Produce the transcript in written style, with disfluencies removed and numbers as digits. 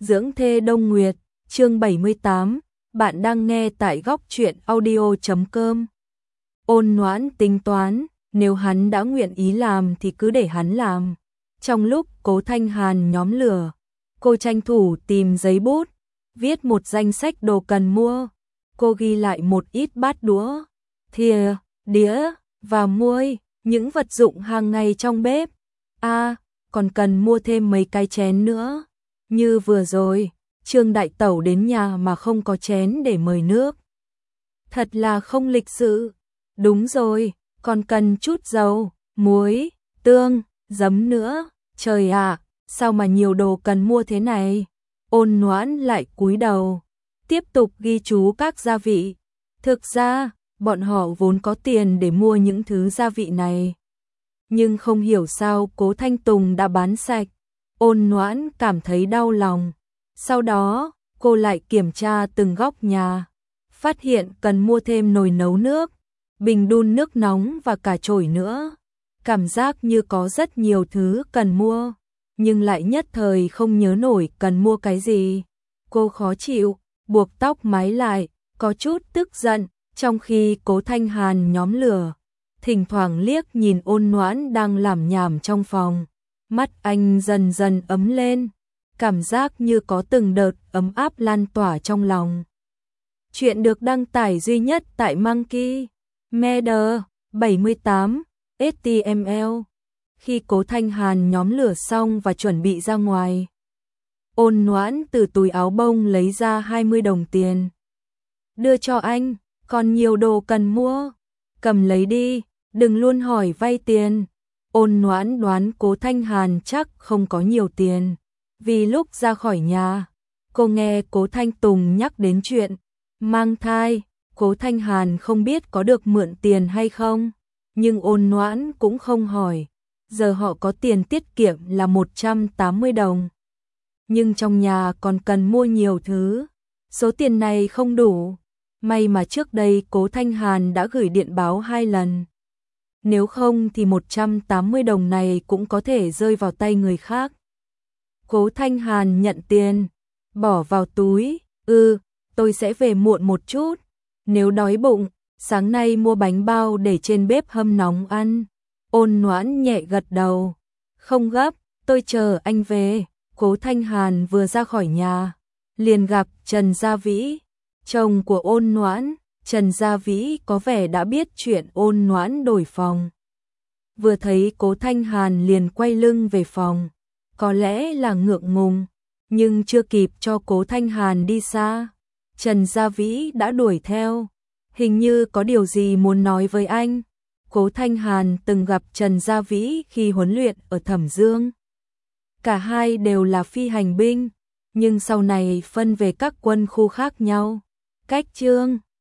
Dưỡng thê Đông Nguyệt, chương 78, bạn đang nghe tại góc truyện audio.com. Ôn Noãn tính toán, nếu hắn đã nguyện ý làm thì cứ để hắn làm. Trong lúc Cố Thanh Hàn nhóm lửa, cô tranh thủ tìm giấy bút, viết một danh sách đồ cần mua. Cô ghi lại một ít bát đũa, thìa, đĩa và muôi, những vật dụng hàng ngày trong bếp. Còn cần mua thêm mấy cái chén nữa. Như vừa rồi, Trương Đại Tẩu đến nhà mà không có chén để mời nước. Thật là không lịch sự. Đúng rồi, còn cần chút dầu, muối, tương, giấm nữa. Trời ạ, sao mà nhiều đồ cần mua thế này? Ôn Noãn lại cúi đầu, tiếp tục ghi chú các gia vị. Thực ra, bọn họ vốn có tiền để mua những thứ gia vị này. Nhưng không hiểu sao Cố Thanh Tùng đã bán sạch. Ôn Noãn cảm thấy đau lòng. Sau đó, cô lại kiểm tra từng góc nhà. Phát hiện cần mua thêm nồi nấu nước, bình đun nước nóng và cả chổi nữa. Cảm giác như có rất nhiều thứ cần mua, nhưng lại nhất thời không nhớ nổi cần mua cái gì. Cô khó chịu, buộc tóc mái lại, có chút tức giận, trong khi Cố Thanh Hàn nhóm lửa. Thỉnh thoảng liếc nhìn Ôn Noãn đang làm nhảm trong phòng. Mắt anh dần dần ấm lên, cảm giác như có từng đợt ấm áp lan tỏa trong lòng. Chuyện được đăng tải duy nhất tại Monkey Media 78 HTML. Khi Cố Thanh Hàn nhóm lửa xong và chuẩn bị ra ngoài, Ôn Noãn từ túi áo bông lấy ra 20 đồng tiền. Đưa cho anh, còn nhiều đồ cần mua. Cầm lấy đi, đừng luôn hỏi vay tiền. Ôn Noãn đoán Cố Thanh Hàn chắc không có nhiều tiền, vì lúc ra khỏi nhà, cô nghe Cố Thanh Tùng nhắc đến chuyện mang thai. Cố Thanh Hàn không biết có được mượn tiền hay không, nhưng Ôn Noãn cũng không hỏi. Giờ họ có tiền tiết kiệm là 180 đồng. Nhưng trong nhà còn cần mua nhiều thứ, số tiền này không đủ. May mà trước đây Cố Thanh Hàn đã gửi điện báo 2 lần. Nếu không thì 180 đồng này cũng có thể rơi vào tay người khác. Cố Thanh Hàn nhận tiền, bỏ vào túi. Tôi sẽ về muộn một chút. Nếu đói bụng, sáng nay mua bánh bao để trên bếp hâm nóng ăn. Ôn Noãn nhẹ gật đầu. Không gấp, tôi chờ anh về. Cố Thanh Hàn vừa ra khỏi nhà, liền gặp Trần Gia Vĩ, chồng của Ôn Noãn. Trần Gia Vĩ có vẻ đã biết chuyện Ôn Noãn đổi phòng. Vừa thấy Cố Thanh Hàn liền quay lưng về phòng, có lẽ là ngượng ngùng, nhưng chưa kịp cho Cố Thanh Hàn đi xa, Trần Gia Vĩ đã đuổi theo, hình như có điều gì muốn nói với anh. Cố Thanh Hàn từng gặp Trần Gia Vĩ khi huấn luyện ở Thẩm Dương. Cả hai đều là phi hành binh, nhưng sau này phân về các quân khu khác nhau. Cách Trương